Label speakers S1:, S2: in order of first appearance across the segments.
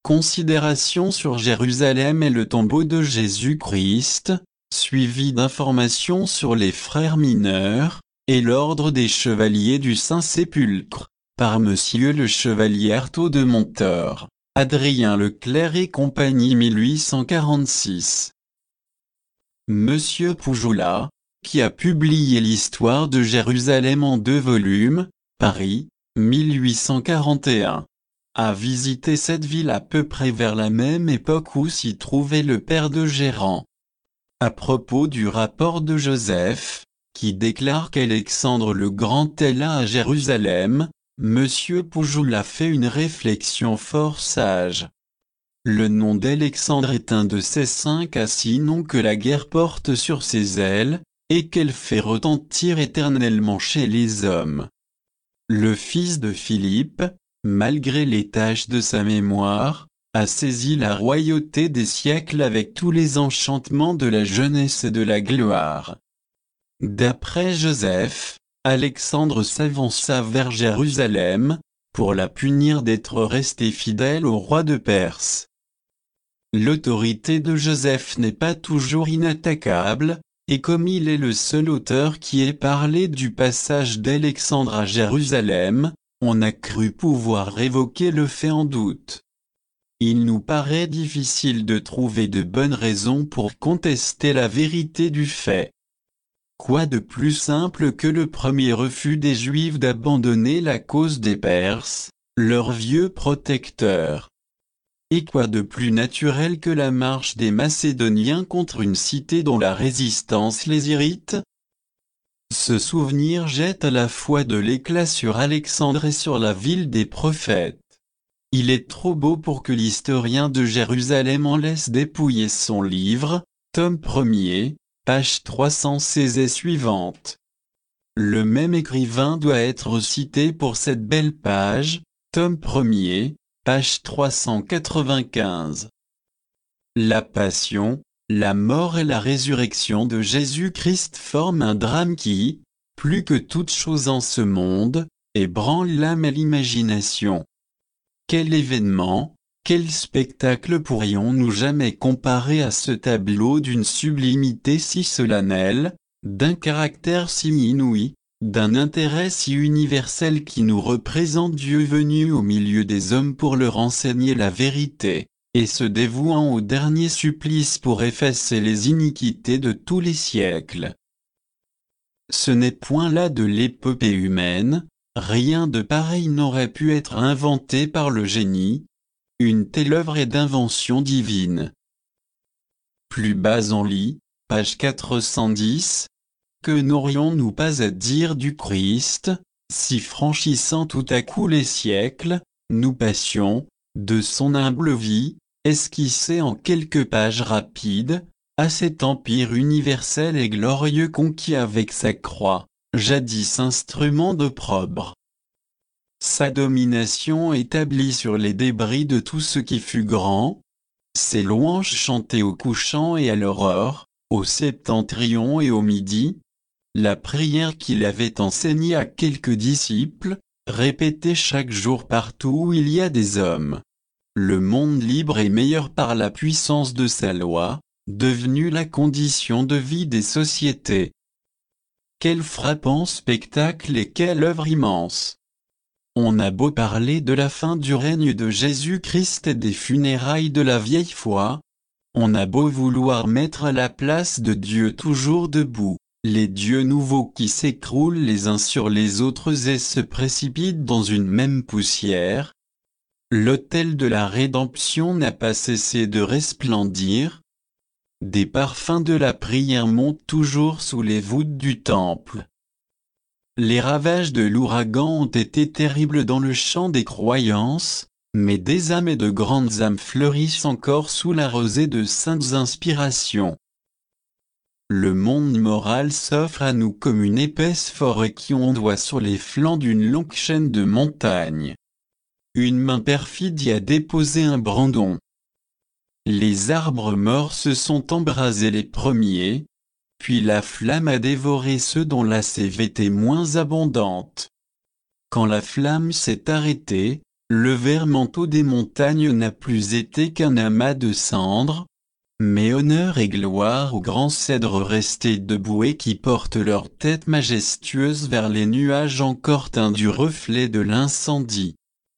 S1: Considération sur Jérusalem et le tombeau de Jésus-Christ, suivi d'informations sur les frères mineurs, et l'ordre des chevaliers du Saint-Sépulcre, par Monsieur le Chevalier Artaud de Monteur, Adrien Leclerc et compagnie 1846. Monsieur Poujoula, qui a publié l'histoire de Jérusalem en 2 volumes, Paris, 1841. A visité cette ville à peu près vers la même époque où s'y trouvait le père de Géran. À propos du rapport de Joseph, qui déclare qu'Alexandre le Grand est là à Jérusalem, Monsieur Poujoula fait une réflexion fort sage. Le nom d'Alexandre est un de ces 5 à 6 noms que la guerre porte sur ses ailes, et qu'elle fait retentir éternellement chez les hommes. Le fils de Philippe, malgré les tâches de sa mémoire, a saisi la royauté des siècles avec tous les enchantements de la jeunesse et de la gloire. D'après Joseph, Alexandre s'avança vers Jérusalem, pour la punir d'être resté fidèle au roi de Perse. L'autorité de Joseph n'est pas toujours inattaquable, et comme il est le seul auteur qui ait parlé du passage d'Alexandre à Jérusalem, on a cru pouvoir révoquer le fait en doute. Il nous paraît difficile de trouver de bonnes raisons pour contester la vérité du fait. Quoi de plus simple que le premier refus des Juifs d'abandonner la cause des Perses, leur vieux protecteur? Et quoi de plus naturel que la marche des Macédoniens contre une cité dont la résistance les irrite? Ce souvenir jette à la fois de l'éclat sur Alexandre et sur la ville des prophètes. Il est trop beau pour que l'historien de Jérusalem en laisse dépouiller son livre, tome 1er, page 316 et suivante. Le même écrivain doit être cité pour cette belle page, tome 1er, page 395. La passion, la mort et la résurrection de Jésus-Christ forment un drame qui, plus que toute chose en ce monde, ébranle l'âme et l'imagination. Quel événement, quel spectacle pourrions-nous jamais comparer à ce tableau d'une sublimité si solennelle, d'un caractère si inouï, d'un intérêt si universel qui nous représente Dieu venu au milieu des hommes pour leur enseigner la vérité, et se dévouant au dernier supplice pour effacer les iniquités de tous les siècles. Ce n'est point là de l'épopée humaine, rien de pareil n'aurait pu être inventé par le génie. Une telle œuvre est d'invention divine. Plus bas on lit, page 410, que n'aurions-nous pas à dire du Christ, si franchissant tout à coup les siècles, nous passions, de son humble vie, esquissée en quelques pages rapides, à cet empire universel et glorieux conquis avec sa croix, jadis instrument d'opprobre. Sa domination établie sur les débris de tout ce qui fut grand, ses louanges chantées au couchant et à l'aurore, au septentrion et au midi, la prière qu'il avait enseignée à quelques disciples, répétée chaque jour partout où il y a des hommes. Le monde libre est meilleur par la puissance de sa loi, devenue la condition de vie des sociétés. Quel frappant spectacle et quelle œuvre immense! On a beau parler de la fin du règne de Jésus-Christ et des funérailles de la vieille foi, on a beau vouloir mettre à la place de Dieu toujours debout, les dieux nouveaux qui s'écroulent les uns sur les autres et se précipitent dans une même poussière, l'autel de la rédemption n'a pas cessé de resplendir. Des parfums de la prière montent toujours sous les voûtes du temple. Les ravages de l'ouragan ont été terribles dans le champ des croyances, mais des âmes et de grandes âmes fleurissent encore sous la rosée de saintes inspirations. Le monde moral s'offre à nous comme une épaisse forêt qui ondoie sur les flancs d'une longue chaîne de montagnes. Une main perfide y a déposé un brandon. Les arbres morts se sont embrasés les premiers, puis la flamme a dévoré ceux dont la sève était moins abondante. Quand la flamme s'est arrêtée, Le vert manteau des montagnes n'a plus été qu'un amas de cendres. Mais honneur et gloire aux grands cèdres restés debout et qui portent leur tête majestueuse vers les nuages encore teints du reflet de l'incendie.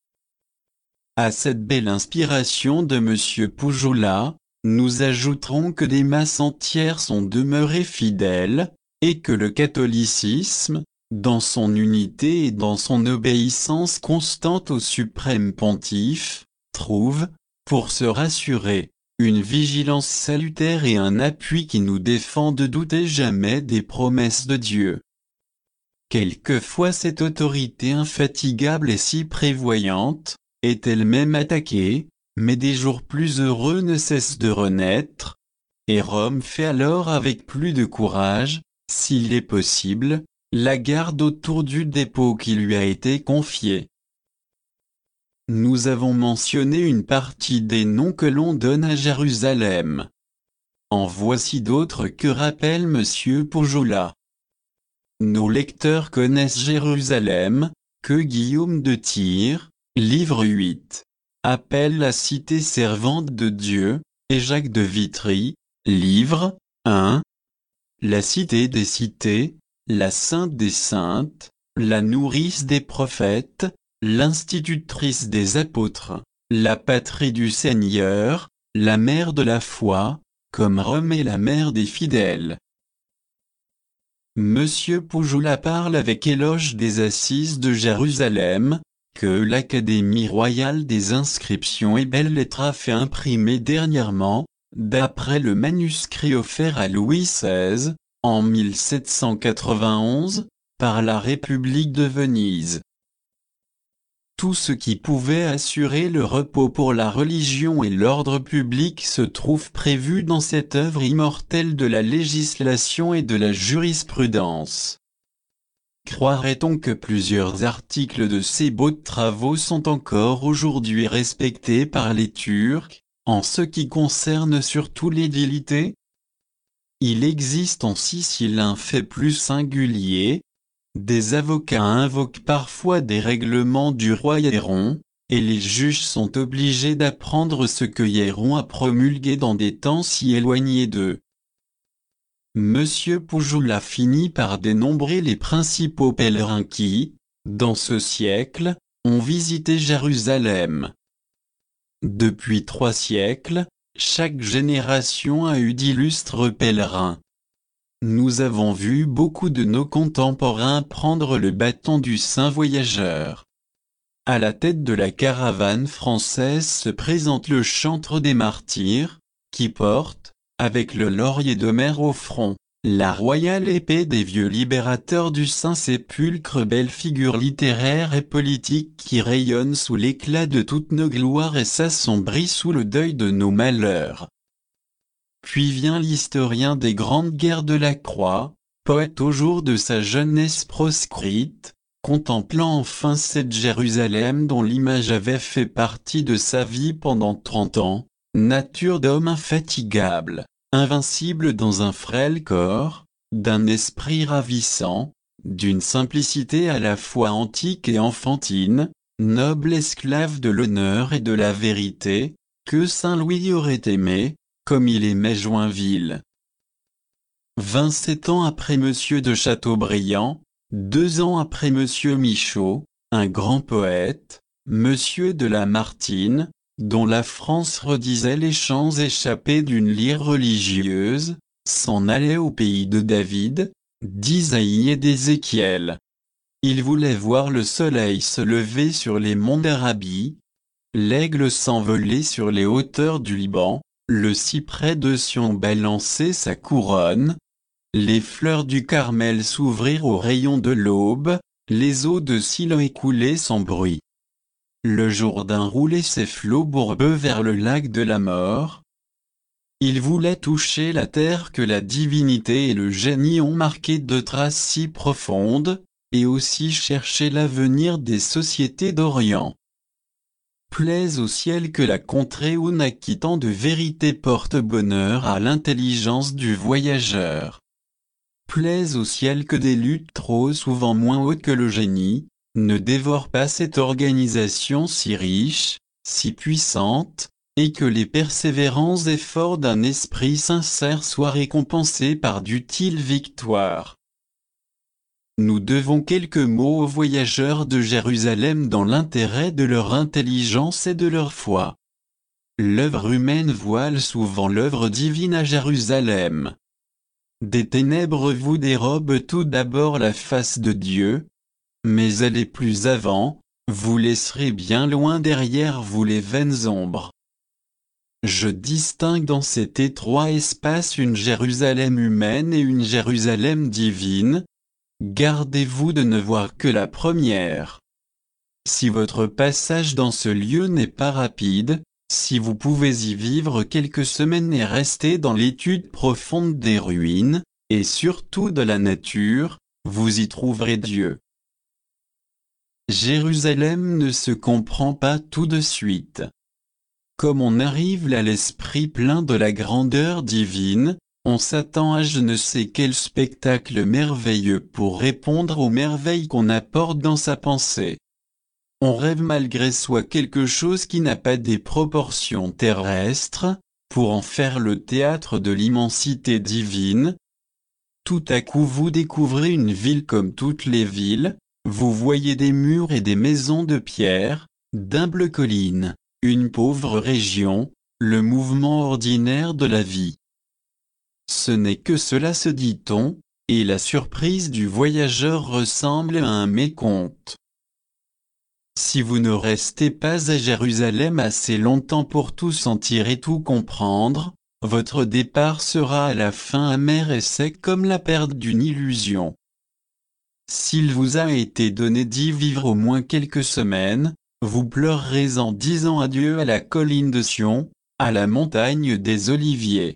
S1: À cette belle inspiration de M. Poujoula, nous ajouterons que des masses entières sont demeurées fidèles, et que le catholicisme, dans son unité et dans son obéissance constante au suprême pontife, trouve, pour se rassurer, une vigilance salutaire et un appui qui nous défend de douter jamais des promesses de Dieu. Quelquefois cette autorité infatigable et si prévoyante, est elle-même attaquée, mais des jours plus heureux ne cessent de renaître, et Rome fait alors avec plus de courage, s'il est possible, la garde autour du dépôt qui lui a été confié. Nous avons mentionné une partie des noms que l'on donne à Jérusalem. En voici d'autres que rappelle M. Poujoula. Nos lecteurs connaissent Jérusalem, que Guillaume de Tyr, livre 8, appelle la cité servante de Dieu, et Jacques de Vitry, livre 1, la cité des cités, la sainte des saintes, la nourrice des prophètes, l'institutrice des apôtres, la patrie du Seigneur, la mère de la foi, comme Rome est la mère des fidèles. Monsieur Poujoula parle avec éloge des assises de Jérusalem, que l'Académie royale des inscriptions et belles-lettres a fait imprimer dernièrement, d'après le manuscrit offert à Louis XVI, en 1791, par la République de Venise. Tout ce qui pouvait assurer le repos pour la religion et l'ordre public se trouve prévu dans cette œuvre immortelle de la législation et de la jurisprudence. Croirait-on que plusieurs articles de ces beaux travaux sont encore aujourd'hui respectés par les Turcs, en ce qui concerne surtout l'édilité? Il existe en Sicile un fait plus singulier. Des avocats invoquent parfois des règlements du roi Hiéron, et les juges sont obligés d'apprendre ce que Hiéron a promulgué dans des temps si éloignés d'eux. Monsieur Poujoula finit par dénombrer les principaux pèlerins qui, dans ce siècle, ont visité Jérusalem. Depuis 3 siècles, chaque génération a eu d'illustres pèlerins. Nous avons vu beaucoup de nos contemporains prendre le bâton du saint voyageur. À la tête de la caravane française se présente le chantre des martyrs, qui porte, avec le laurier d'Homère au front, la royale épée des vieux libérateurs du Saint-Sépulcre, belle figure littéraire et politique qui rayonne sous l'éclat de toutes nos gloires et s'assombrit sous le deuil de nos malheurs. Puis vient l'historien des grandes guerres de la Croix, poète au jour de sa jeunesse proscrite, contemplant enfin cette Jérusalem dont l'image avait fait partie de sa vie pendant 30 ans, nature d'homme infatigable, invincible dans un frêle corps, d'un esprit ravissant, d'une simplicité à la fois antique et enfantine, noble esclave de l'honneur et de la vérité, que Saint Louis aurait aimé, comme il aimait Joinville. 27 ans après Monsieur de Chateaubriand, 2 ans après Monsieur Michaud, un grand poète, Monsieur de Lamartine, dont la France redisait les chants échappés d'une lyre religieuse, s'en allait au pays de David, d'Isaïe et d'Ézéchiel. Il voulait voir le soleil se lever sur les monts d'Arabie, l'aigle s'envoler sur les hauteurs du Liban, le cyprès de Sion balancer sa couronne, les fleurs du Carmel s'ouvrir aux rayons de l'aube, les eaux de Siloé couler sans bruit. Le Jourdain rouler ses flots bourbeux vers le lac de la mort. Il voulait toucher la terre que la divinité et le génie ont marquée de traces si profondes, et aussi chercher l'avenir des sociétés d'Orient. Plaise au ciel que la contrée où naquit tant de vérité porte bonheur à l'intelligence du voyageur. Plaise au ciel que des luttes trop souvent moins hautes que le génie, ne dévore pas cette organisation si riche, si puissante, et que les persévérants efforts d'un esprit sincère soient récompensés par d'utiles victoires. Nous devons quelques mots aux voyageurs de Jérusalem dans l'intérêt de leur intelligence et de leur foi. L'œuvre humaine voile souvent l'œuvre divine à Jérusalem. Des ténèbres vous dérobent tout d'abord la face de Dieu, mais elle est plus avant, vous laisserez bien loin derrière vous les vaines ombres. Je distingue dans cet étroit espace une Jérusalem humaine et une Jérusalem divine. Gardez-vous de ne voir que la première. Si votre passage dans ce lieu n'est pas rapide, si vous pouvez y vivre quelques semaines et rester dans l'étude profonde des ruines, et surtout de la nature, vous y trouverez Dieu. Jérusalem ne se comprend pas tout de suite. Comme on arrive là l'esprit plein de la grandeur divine, on s'attend à je ne sais quel spectacle merveilleux pour répondre aux merveilles qu'on apporte dans sa pensée. On rêve malgré soi quelque chose qui n'a pas des proportions terrestres, pour en faire le théâtre de l'immensité divine. Tout à coup vous découvrez une ville comme toutes les villes, vous voyez des murs et des maisons de pierre, d'humbles collines, une pauvre région, le mouvement ordinaire de la vie. Ce n'est que cela se dit-on, et la surprise du voyageur ressemble à un mécompte. Si vous ne restez pas à Jérusalem assez longtemps pour tout sentir et tout comprendre, votre départ sera à la fin amer et sec comme la perte d'une illusion. S'il vous a été donné d'y vivre au moins quelques semaines, vous pleurerez en disant adieu à la colline de Sion, à la montagne des Oliviers.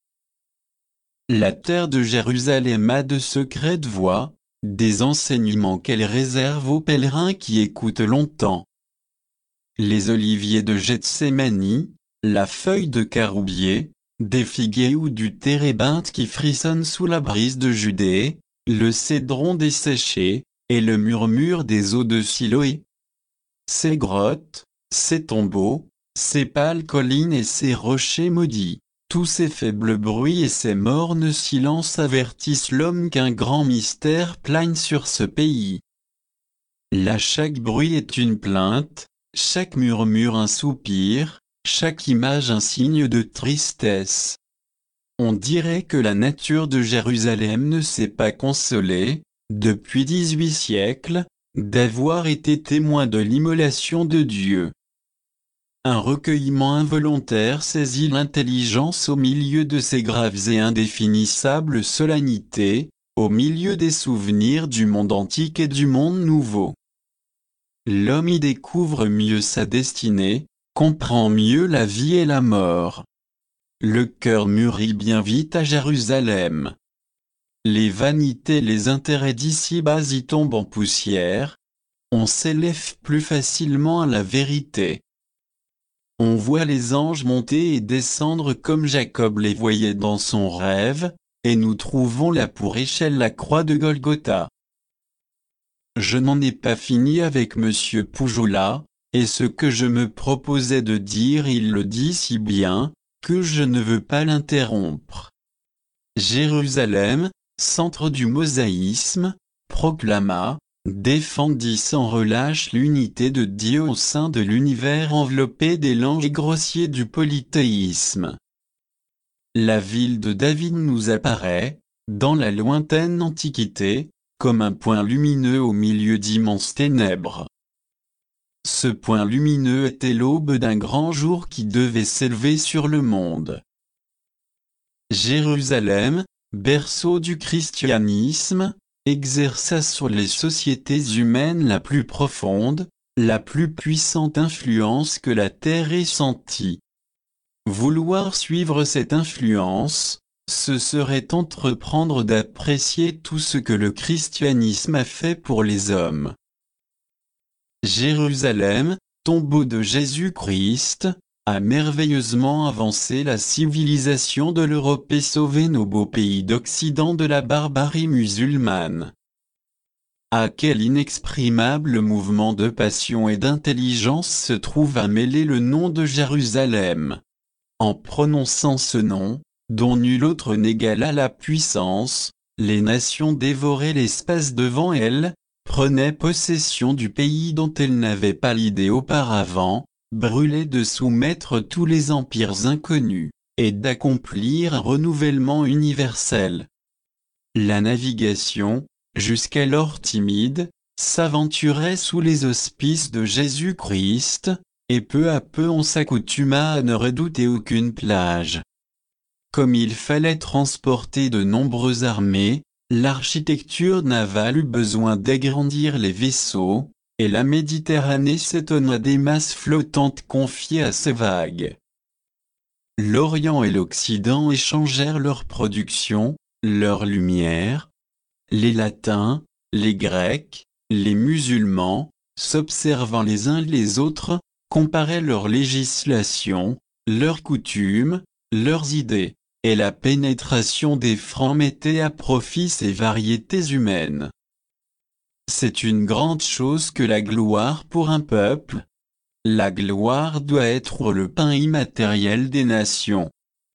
S1: La terre de Jérusalem a de secrètes voies, des enseignements qu'elle réserve aux pèlerins qui écoutent longtemps. Les oliviers de Gethsémani, la feuille de caroubier, des figuiers ou du térébinthe qui frissonnent sous la brise de Judée, le cédron desséché, et le murmure des eaux de Siloé. Ces grottes, ces tombeaux, ces pâles collines et ces rochers maudits, tous ces faibles bruits et ces mornes silences avertissent l'homme qu'un grand mystère plane sur ce pays. Là chaque bruit est une plainte, chaque murmure un soupir, chaque image un signe de tristesse. On dirait que la nature de Jérusalem ne s'est pas consolée, depuis 18 siècles, d'avoir été témoin de l'immolation de Dieu. Un recueillement involontaire saisit l'intelligence au milieu de ces graves et indéfinissables solennités, au milieu des souvenirs du monde antique et du monde nouveau. L'homme y découvre mieux sa destinée, comprend mieux la vie et la mort. Le cœur mûrit bien vite à Jérusalem. Les vanités et les intérêts d'ici-bas y tombent en poussière. On s'élève plus facilement à la vérité. On voit les anges monter et descendre comme Jacob les voyait dans son rêve, et nous trouvons là pour échelle la croix de Golgotha. Je n'en ai pas fini avec Monsieur Poujoula, et ce que je me proposais de dire il le dit si bien, que je ne veux pas l'interrompre. Jérusalem, centre du mosaïsme, proclama, défendit sans relâche l'unité de Dieu au sein de l'univers enveloppé des langues grossiers du polythéisme. La ville de David nous apparaît, dans la lointaine Antiquité, comme un point lumineux au milieu d'immenses ténèbres. Ce point lumineux était l'aube d'un grand jour qui devait s'élever sur le monde. Jérusalem, berceau du christianisme, exerça sur les sociétés humaines la plus profonde, la plus puissante influence que la terre ait sentie. Vouloir suivre cette influence, ce serait entreprendre d'apprécier tout ce que le christianisme a fait pour les hommes. Jérusalem, tombeau de Jésus-Christ, a merveilleusement avancé la civilisation de l'Europe et sauvé nos beaux pays d'Occident de la barbarie musulmane. À quel inexprimable mouvement de passion et d'intelligence se trouve à mêler le nom de Jérusalem. En prononçant ce nom, dont nul autre n'égala la puissance, les nations dévoraient l'espace devant elles, prenaient possession du pays dont elles n'avaient pas l'idée auparavant, brûlaient de soumettre tous les empires inconnus, et d'accomplir un renouvellement universel. La navigation, jusqu'alors timide, s'aventurait sous les auspices de Jésus-Christ, et peu à peu on s'accoutuma à ne redouter aucune plage. Comme il fallait transporter de nombreuses armées, l'architecture navale eut besoin d'agrandir les vaisseaux, et la Méditerranée s'étonna des masses flottantes confiées à ces vagues. L'Orient et l'Occident échangèrent leurs productions, leurs lumières. Les Latins, les Grecs, les musulmans, s'observant les uns les autres, comparaient leurs législations, leurs coutumes, leurs idées, et la pénétration des Francs mettait à profit ces variétés humaines. C'est une grande chose que la gloire pour un peuple. La gloire doit être le pain immatériel des nations.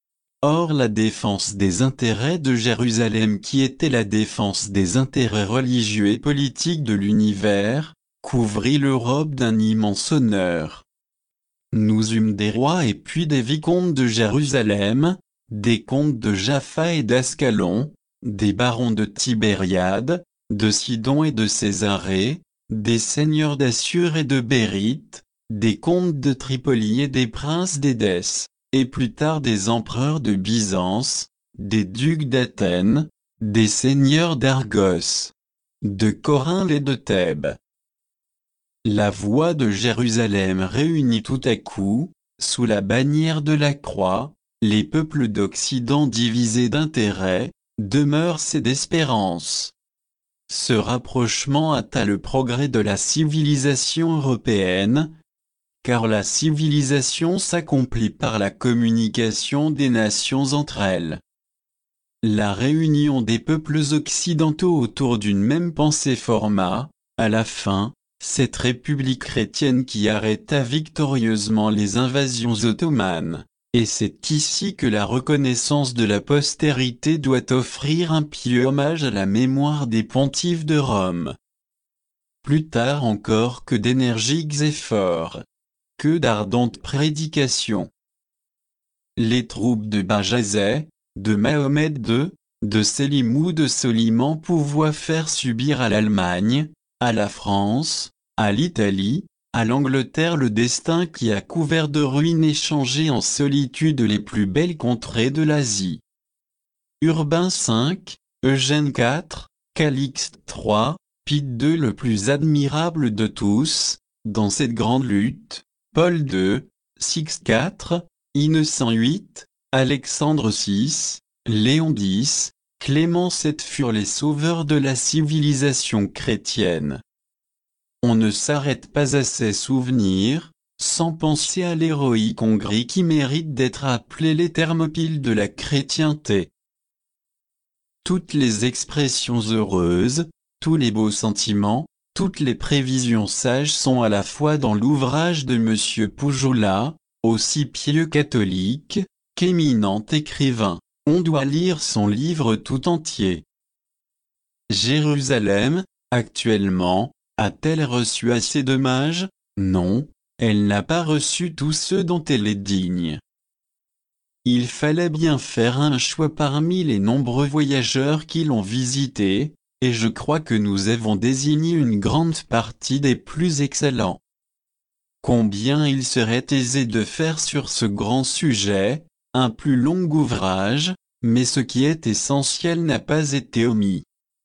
S1: Or la défense des intérêts de Jérusalem qui était la défense des intérêts religieux et politiques de l'univers, couvrit l'Europe d'un immense honneur. Nous eûmes des rois et puis des vicomtes de Jérusalem, des comtes de Jaffa et d'Ascalon, des barons de Tibériade, de Sidon et de Césarée, des seigneurs d'Assur et de Bérite, des comtes de Tripoli et des princes d'Édesse, et plus tard des empereurs de Byzance, des ducs d'Athènes, des seigneurs d'Argos, de Corinthe et de Thèbes. La voix de Jérusalem réunit tout à coup, sous la bannière de la croix, les peuples d'Occident divisés d'intérêts, de mœurs et d'espérance. Ce rapprochement hâta le progrès de la civilisation européenne, car la civilisation s'accomplit par la communication des nations entre elles. La réunion des peuples occidentaux autour d'une même pensée forma, à la fin, cette république chrétienne qui arrêta victorieusement les invasions ottomanes, et c'est ici que la reconnaissance de la postérité doit offrir un pieux hommage à la mémoire des pontifes de Rome. Plus tard encore que d'énergiques efforts, que d'ardentes prédications. Les troupes de Bajazet, de Mahomet II, de Sélim ou de Soliman pouvaient faire subir à l'Allemagne, à la France, à l'Italie, à l'Angleterre le destin qui a couvert de ruines et changé en solitude les plus belles contrées de l'Asie. Urbain V, Eugène IV, Calixte III, Pie II le plus admirable de tous, dans cette grande lutte, Paul II, Sixte IV, Innocent VIII, Alexandre VI, Léon X, Clément VII furent les sauveurs de la civilisation chrétienne. On ne s'arrête pas à ces souvenirs, sans penser à l'héroïque Hongrie qui mérite d'être appelée les Thermopyles de la chrétienté. Toutes les expressions heureuses, tous les beaux sentiments, toutes les prévisions sages sont à la fois dans l'ouvrage de M. Poujola, aussi pieux catholique, qu'éminent écrivain. On doit lire son livre tout entier. Jérusalem, actuellement, a-t-elle reçu assez d'hommages? Non, elle n'a pas reçu tous ceux dont elle est digne. Il fallait bien faire un choix parmi les nombreux voyageurs qui l'ont visité, et je crois que nous avons désigné une grande partie des plus excellents. Combien il serait aisé de faire sur ce grand sujet un plus long ouvrage, mais ce qui est essentiel n'a pas été omis.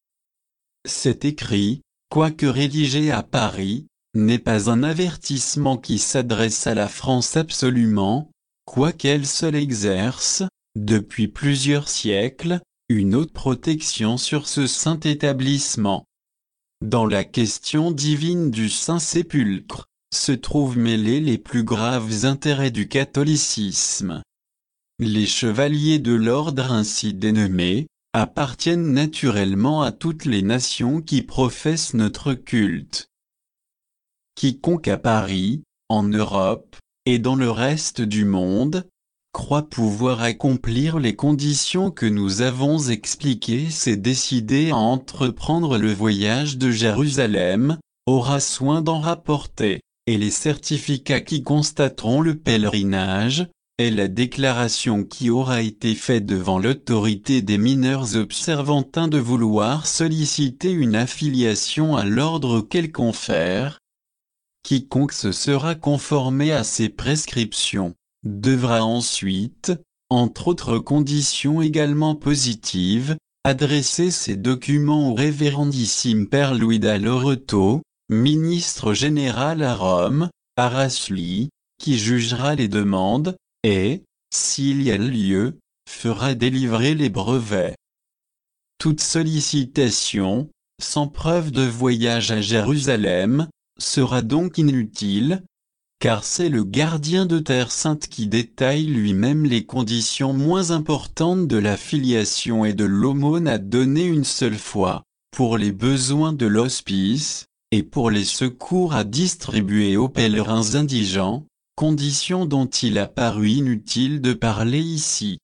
S1: Cet écrit, quoique rédigé à Paris, n'est pas un avertissement qui s'adresse à la France absolument, quoiqu'elle seule exerce, depuis plusieurs siècles, une haute protection sur ce saint établissement. Dans la question divine du Saint-Sépulcre, se trouvent mêlés les plus graves intérêts du catholicisme. Les chevaliers de l'ordre ainsi dénommés, appartiennent naturellement à toutes les nations qui professent notre culte. Quiconque à Paris, en Europe, et dans le reste du monde, croit pouvoir accomplir les conditions que nous avons expliquées, s'est décidé à entreprendre le voyage de Jérusalem, aura soin d'en rapporter, et les certificats qui constateront le pèlerinage, et la déclaration qui aura été faite devant l'autorité des mineurs observantins de vouloir solliciter une affiliation à l'ordre qu'elle confère. Quiconque se sera conformé à ces prescriptions devra ensuite, entre autres conditions également positives, adresser ces documents au révérendissime Père Louis da Loreto, ministre général à Rome, à Rasli, qui jugera les demandes, et, s'il y a lieu, fera délivrer les brevets. Toute sollicitation, sans preuve de voyage à Jérusalem, sera donc inutile, car c'est le gardien de Terre Sainte qui détaille lui-même les conditions moins importantes de la filiation et de l'aumône à donner une seule fois, pour les besoins de l'hospice, et pour les secours à distribuer aux pèlerins indigents, conditions dont il a paru inutile de parler ici.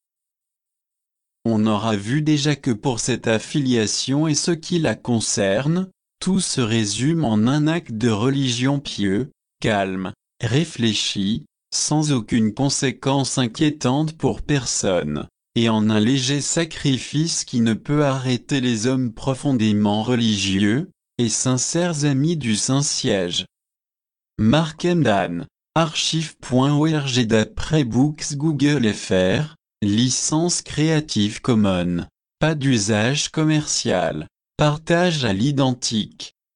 S1: On aura vu déjà que pour cette affiliation et ce qui la concerne, tout se résume en un acte de religion pieux, calme, réfléchi, sans aucune conséquence inquiétante pour personne, et en un léger sacrifice qui ne peut arrêter les hommes profondément religieux, et sincères amis du Saint-Siège. Mark Emdan, archive.org d'après Books Google fr, licence Creative Commons, pas d'usage commercial, partage à l'identique.